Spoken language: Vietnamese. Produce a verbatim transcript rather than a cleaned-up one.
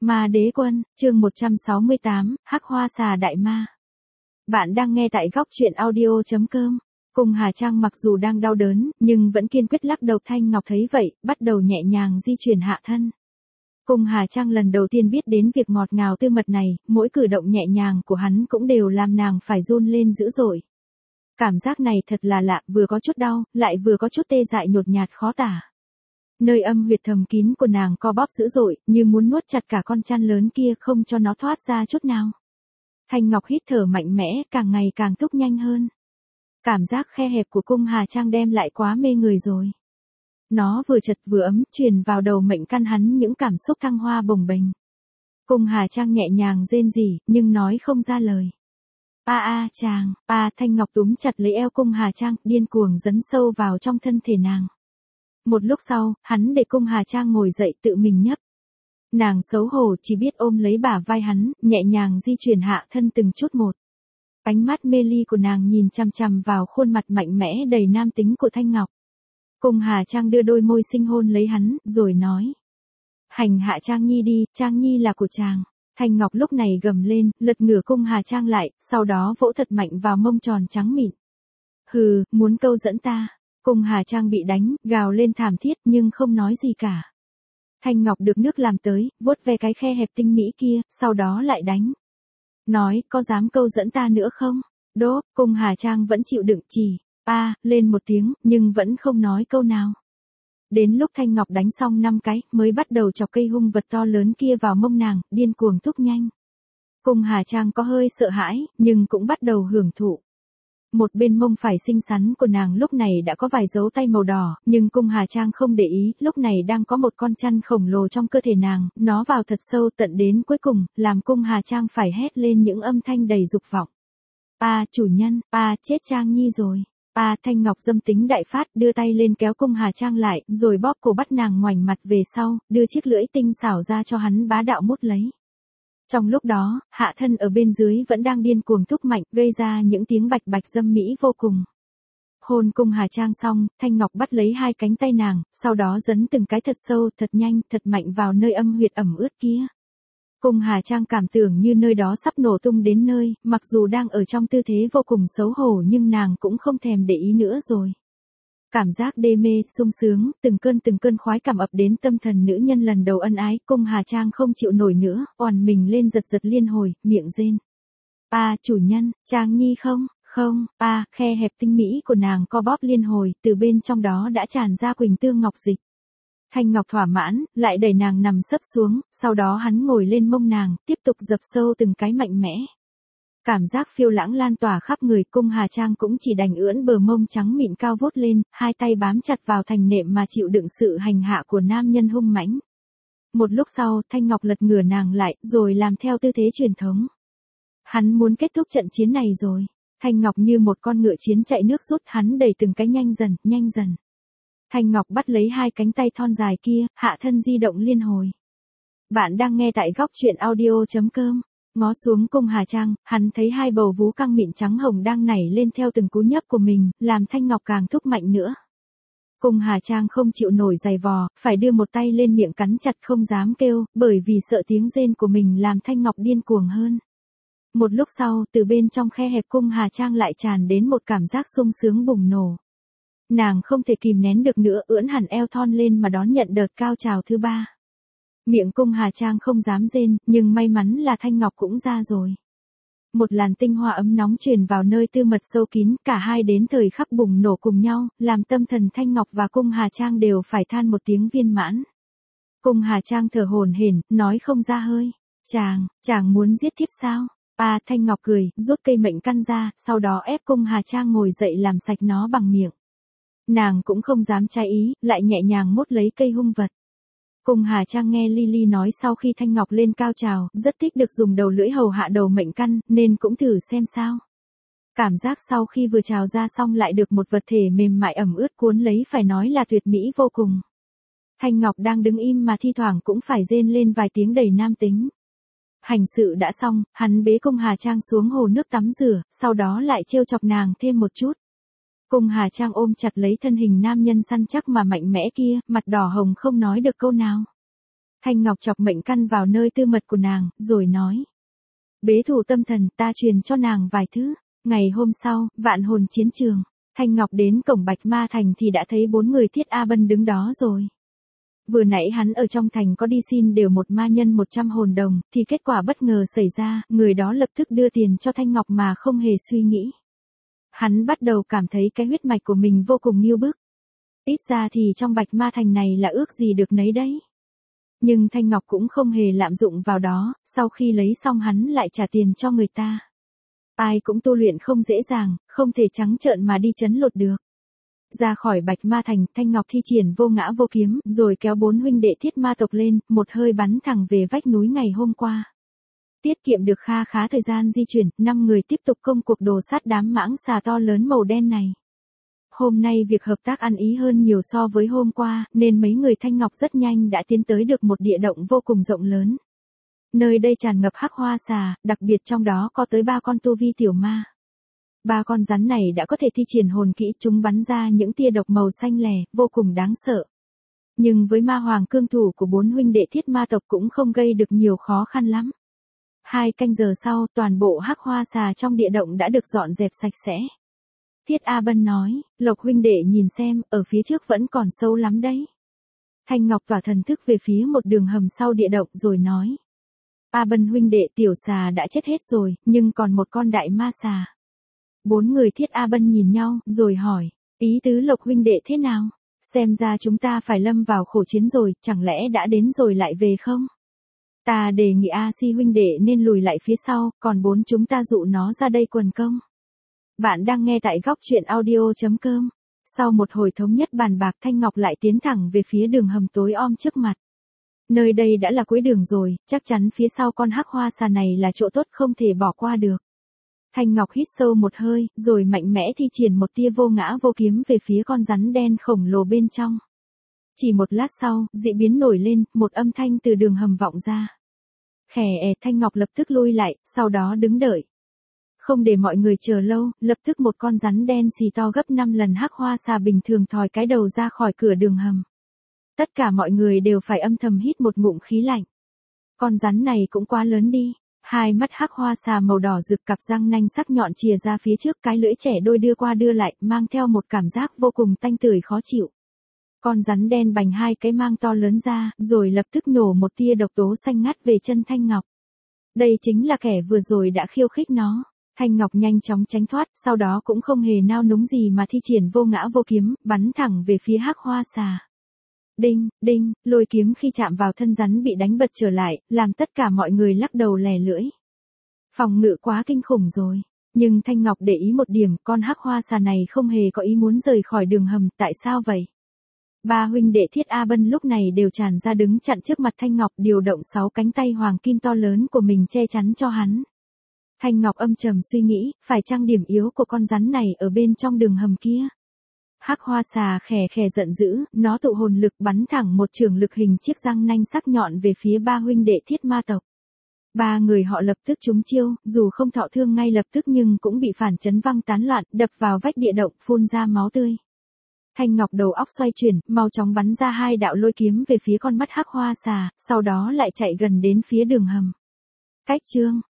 Ma Đế Quân, chương một trăm sáu mươi tám, Hắc Hoa Xà Đại Ma. Bạn đang nghe tại góc truyện audio chấm com. Cung Hà Trang mặc dù đang đau đớn, nhưng vẫn kiên quyết lắc đầu. Thanh Ngọc thấy vậy, bắt đầu nhẹ nhàng di chuyển hạ thân. Cung Hà Trang lần đầu tiên biết đến việc ngọt ngào tư mật này, mỗi cử động nhẹ nhàng của hắn cũng đều làm nàng phải run lên dữ dội. Cảm giác này thật là lạ, vừa có chút đau, lại vừa có chút tê dại nhột nhạt khó tả. Nơi âm huyệt thầm kín của nàng co bóp dữ dội, như muốn nuốt chặt cả con chăn lớn kia không cho nó thoát ra chút nào. Thanh Ngọc hít thở mạnh mẽ, càng ngày càng thúc nhanh hơn. Cảm giác khe hẹp của Cung Hà Trang đem lại quá mê người rồi. Nó vừa chật vừa ấm, truyền vào đầu mệnh căn hắn những cảm xúc thăng hoa bồng bềnh. Cung Hà Trang nhẹ nhàng rên rỉ, nhưng nói không ra lời. A a chàng, a Thanh Ngọc túm chặt lấy eo Cung Hà Trang, điên cuồng dấn sâu vào trong thân thể nàng. Một lúc sau, hắn để Cung Hà Trang ngồi dậy tự mình nhấp. Nàng xấu hổ chỉ biết ôm lấy bả vai hắn, nhẹ nhàng di chuyển hạ thân từng chút một. Ánh mắt mê ly của nàng nhìn chằm chằm vào khuôn mặt mạnh mẽ đầy nam tính của Thanh Ngọc. Cung Hà Trang đưa đôi môi xinh hôn lấy hắn, rồi nói. Hành hạ Trang Nhi đi, Trang Nhi là của chàng. Thanh Ngọc lúc này gầm lên, lật ngửa Cung Hà Trang lại, sau đó vỗ thật mạnh vào mông tròn trắng mịn. Hừ, muốn câu dẫn ta. Cung Hà Trang bị đánh, gào lên thảm thiết nhưng không nói gì cả. Thanh Ngọc được nước làm tới, vuốt ve cái khe hẹp tinh mỹ kia, sau đó lại đánh. Nói, có dám câu dẫn ta nữa không? Đố, Cung Hà Trang vẫn chịu đựng chỉ, a, lên một tiếng, nhưng vẫn không nói câu nào. Đến lúc Thanh Ngọc đánh xong năm cái, mới bắt đầu chọc cây hung vật to lớn kia vào mông nàng, điên cuồng thúc nhanh. Cung Hà Trang có hơi sợ hãi, nhưng cũng bắt đầu hưởng thụ. Một bên mông phải xinh xắn của nàng lúc này đã có vài dấu tay màu đỏ, nhưng Cung Hà Trang không để ý, lúc này đang có một con chăn khổng lồ trong cơ thể nàng, nó vào thật sâu tận đến cuối cùng, làm Cung Hà Trang phải hét lên những âm thanh đầy dục vọng. A chủ nhân, a chết Trang Nhi rồi. A Thanh Ngọc dâm tính đại phát, đưa tay lên kéo Cung Hà Trang lại, rồi bóp cổ bắt nàng ngoảnh mặt về sau, đưa chiếc lưỡi tinh xảo ra cho hắn bá đạo mút lấy. Trong lúc đó, hạ thân ở bên dưới vẫn đang điên cuồng thúc mạnh, gây ra những tiếng bạch bạch dâm mỹ vô cùng. Hôn Cung Hà Trang xong, Thanh Ngọc bắt lấy hai cánh tay nàng, sau đó dấn từng cái thật sâu, thật nhanh, thật mạnh vào nơi âm huyệt ẩm ướt kia. Cung Hà Trang cảm tưởng như nơi đó sắp nổ tung đến nơi, mặc dù đang ở trong tư thế vô cùng xấu hổ nhưng nàng cũng không thèm để ý nữa rồi. Cảm giác đê mê, sung sướng, từng cơn từng cơn khoái cảm ập đến tâm thần nữ nhân lần đầu ân ái, Cung Hà Trang không chịu nổi nữa, oằn mình lên giật giật liên hồi, miệng rên. A chủ nhân, Trang Nhi không, không, a khe hẹp tinh mỹ của nàng co bóp liên hồi, từ bên trong đó đã tràn ra quỳnh tương ngọc dịch. Thanh Ngọc thỏa mãn, lại đẩy nàng nằm sấp xuống, sau đó hắn ngồi lên mông nàng, tiếp tục dập sâu từng cái mạnh mẽ. Cảm giác phiêu lãng lan tỏa khắp người, Cung Hà Trang cũng chỉ đành ưỡn bờ mông trắng mịn cao vút lên, hai tay bám chặt vào thành nệm mà chịu đựng sự hành hạ của nam nhân hung mãnh. Một lúc sau, Thanh Ngọc lật ngửa nàng lại, rồi làm theo tư thế truyền thống. Hắn muốn kết thúc trận chiến này rồi. Thanh Ngọc như một con ngựa chiến chạy nước rút, hắn đẩy từng cái nhanh dần, nhanh dần. Thanh Ngọc bắt lấy hai cánh tay thon dài kia, hạ thân di động liên hồi. Bạn đang nghe tại góc truyện audio chấm com. Ngó xuống Cung Hà Trang, hắn thấy hai bầu vú căng mịn trắng hồng đang nảy lên theo từng cú nhấp của mình, làm Thanh Ngọc càng thúc mạnh nữa. Cung Hà Trang không chịu nổi giày vò, phải đưa một tay lên miệng cắn chặt không dám kêu, bởi vì sợ tiếng rên của mình làm Thanh Ngọc điên cuồng hơn. Một lúc sau, từ bên trong khe hẹp Cung Hà Trang lại tràn đến một cảm giác sung sướng bùng nổ. Nàng không thể kìm nén được nữa, ưỡn hẳn eo thon lên mà đón nhận đợt cao trào thứ ba. Miệng Cung Hà Trang không dám rên, nhưng may mắn là Thanh Ngọc cũng ra rồi. Một làn tinh hoa ấm nóng truyền vào nơi tư mật sâu kín, cả hai đến thời khắc bùng nổ cùng nhau, làm tâm thần Thanh Ngọc và Cung Hà Trang đều phải than một tiếng viên mãn. Cung Hà Trang thở hổn hển, nói không ra hơi. Chàng, chàng muốn giết thiếp sao? A Thanh Ngọc cười, rút cây mệnh căn ra, sau đó ép Cung Hà Trang ngồi dậy làm sạch nó bằng miệng. Nàng cũng không dám trái ý, lại nhẹ nhàng mốt lấy cây hung vật. Cung Hà Trang nghe Lily nói sau khi Thanh Ngọc lên cao trào, rất thích được dùng đầu lưỡi hầu hạ đầu mệnh căn, nên cũng thử xem sao. Cảm giác sau khi vừa trào ra xong lại được một vật thể mềm mại ẩm ướt cuốn lấy phải nói là tuyệt mỹ vô cùng. Thanh Ngọc đang đứng im mà thi thoảng cũng phải rên lên vài tiếng đầy nam tính. Hành sự đã xong, hắn bế Cung Hà Trang xuống hồ nước tắm rửa, sau đó lại trêu chọc nàng thêm một chút. Cung Hà Trang ôm chặt lấy thân hình nam nhân săn chắc mà mạnh mẽ kia, mặt đỏ hồng không nói được câu nào. Thanh Ngọc chọc mệnh căn vào nơi tư mật của nàng, rồi nói. Bế thủ tâm thần, ta truyền cho nàng vài thứ. Ngày hôm sau, vạn hồn chiến trường. Thanh Ngọc đến cổng Bạch Ma Thành thì đã thấy bốn người Thiết A Bân đứng đó rồi. Vừa nãy hắn ở trong thành có đi xin đều một ma nhân một trăm hồn đồng, thì kết quả bất ngờ xảy ra, người đó lập tức đưa tiền cho Thanh Ngọc mà không hề suy nghĩ. Hắn bắt đầu cảm thấy cái huyết mạch của mình vô cùng nghiêu bức. Ít ra thì trong Bạch Ma Thành này là ước gì được nấy đấy. Nhưng Thanh Ngọc cũng không hề lạm dụng vào đó, sau khi lấy xong hắn lại trả tiền cho người ta. Ai cũng tu luyện không dễ dàng, không thể trắng trợn mà đi chấn lột được. Ra khỏi Bạch Ma Thành, Thanh Ngọc thi triển vô ngã vô kiếm, rồi kéo bốn huynh đệ Thiết Ma tộc lên, một hơi bắn thẳng về vách núi ngày hôm qua. Tiết kiệm được kha khá thời gian di chuyển, năm người tiếp tục công cuộc đồ sát đám mãng xà to lớn màu đen này. Hôm nay việc hợp tác ăn ý hơn nhiều so với hôm qua, nên mấy người Thanh Ngọc rất nhanh đã tiến tới được một địa động vô cùng rộng lớn. Nơi đây tràn ngập hắc hoa xà, đặc biệt trong đó có tới ba con tu vi tiểu ma. Ba con rắn này đã có thể thi triển hồn kỹ, chúng bắn ra những tia độc màu xanh lè, vô cùng đáng sợ. Nhưng với ma hoàng cương thủ của bốn huynh đệ Thiết Ma tộc cũng không gây được nhiều khó khăn lắm. Hai canh giờ sau, toàn bộ hắc hoa xà trong địa động đã được dọn dẹp sạch sẽ. Thiết A Bân nói, Lộc huynh đệ nhìn xem, ở phía trước vẫn còn sâu lắm đấy. Thanh Ngọc tỏa thần thức về phía một đường hầm sau địa động rồi nói. A Bân huynh đệ, tiểu xà đã chết hết rồi, nhưng còn một con đại ma xà. Bốn người Thiết A Bân nhìn nhau, rồi hỏi, ý tứ Lộc huynh đệ thế nào? Xem ra chúng ta phải lâm vào khổ chiến rồi, chẳng lẽ đã đến rồi lại về không? Ta đề nghị A Si huynh đệ nên lùi lại phía sau, còn bốn chúng ta dụ nó ra đây quần công. Bạn đang nghe tại góc truyện audio chấm com. Sau một hồi thống nhất bàn bạc, Thanh Ngọc lại tiến thẳng về phía đường hầm tối om trước mặt. Nơi đây đã là cuối đường rồi, chắc chắn phía sau con hắc hoa xà này là chỗ tốt không thể bỏ qua được. Thanh Ngọc hít sâu một hơi, rồi mạnh mẽ thi triển một tia vô ngã vô kiếm về phía con rắn đen khổng lồ bên trong. Chỉ một lát sau, dị biến nổi lên, một âm thanh từ đường hầm vọng ra. Khè è, Thanh Ngọc lập tức lui lại, sau đó đứng đợi. Không để mọi người chờ lâu, lập tức một con rắn đen xì to gấp năm lần hắc hoa xà bình thường thòi cái đầu ra khỏi cửa đường hầm. Tất cả mọi người đều phải âm thầm hít một ngụm khí lạnh. Con rắn này cũng quá lớn đi. Hai mắt hắc hoa xà màu đỏ rực, cặp răng nanh sắc nhọn chìa ra phía trước, cái lưỡi trẻ đôi đưa qua đưa lại, mang theo một cảm giác vô cùng tanh tưởi khó chịu. Con rắn đen bành hai cái mang to lớn ra, rồi lập tức nhổ một tia độc tố xanh ngắt về chân Thanh Ngọc. Đây chính là kẻ vừa rồi đã khiêu khích nó. Thanh Ngọc nhanh chóng tránh thoát, sau đó cũng không hề nao núng gì mà thi triển vô ngã vô kiếm, bắn thẳng về phía hắc hoa xà. Đinh, đinh, lôi kiếm khi chạm vào thân rắn bị đánh bật trở lại, làm tất cả mọi người lắc đầu lè lưỡi. Phòng ngự quá kinh khủng rồi. Nhưng Thanh Ngọc để ý một điểm, con hắc hoa xà này không hề có ý muốn rời khỏi đường hầm, tại sao vậy? Ba huynh đệ Thiết A Bân lúc này đều tràn ra đứng chặn trước mặt Thanh Ngọc, điều động sáu cánh tay hoàng kim to lớn của mình che chắn cho hắn. Thanh Ngọc âm trầm suy nghĩ, phải chăng điểm yếu của con rắn này ở bên trong đường hầm kia? Hắc hoa xà khè khè giận dữ, nó tụ hồn lực bắn thẳng một chưởng lực hình chiếc răng nanh sắc nhọn về phía ba huynh đệ Thiết Ma tộc. Ba người họ lập tức trúng chiêu, dù không thọ thương ngay lập tức nhưng cũng bị phản chấn văng tán loạn, đập vào vách địa động, phun ra máu tươi. Thanh Ngọc đầu óc xoay chuyển, mau chóng bắn ra hai đạo lôi kiếm về phía con mắt hắc hoa xà, sau đó lại chạy gần đến phía đường hầm. Cách chương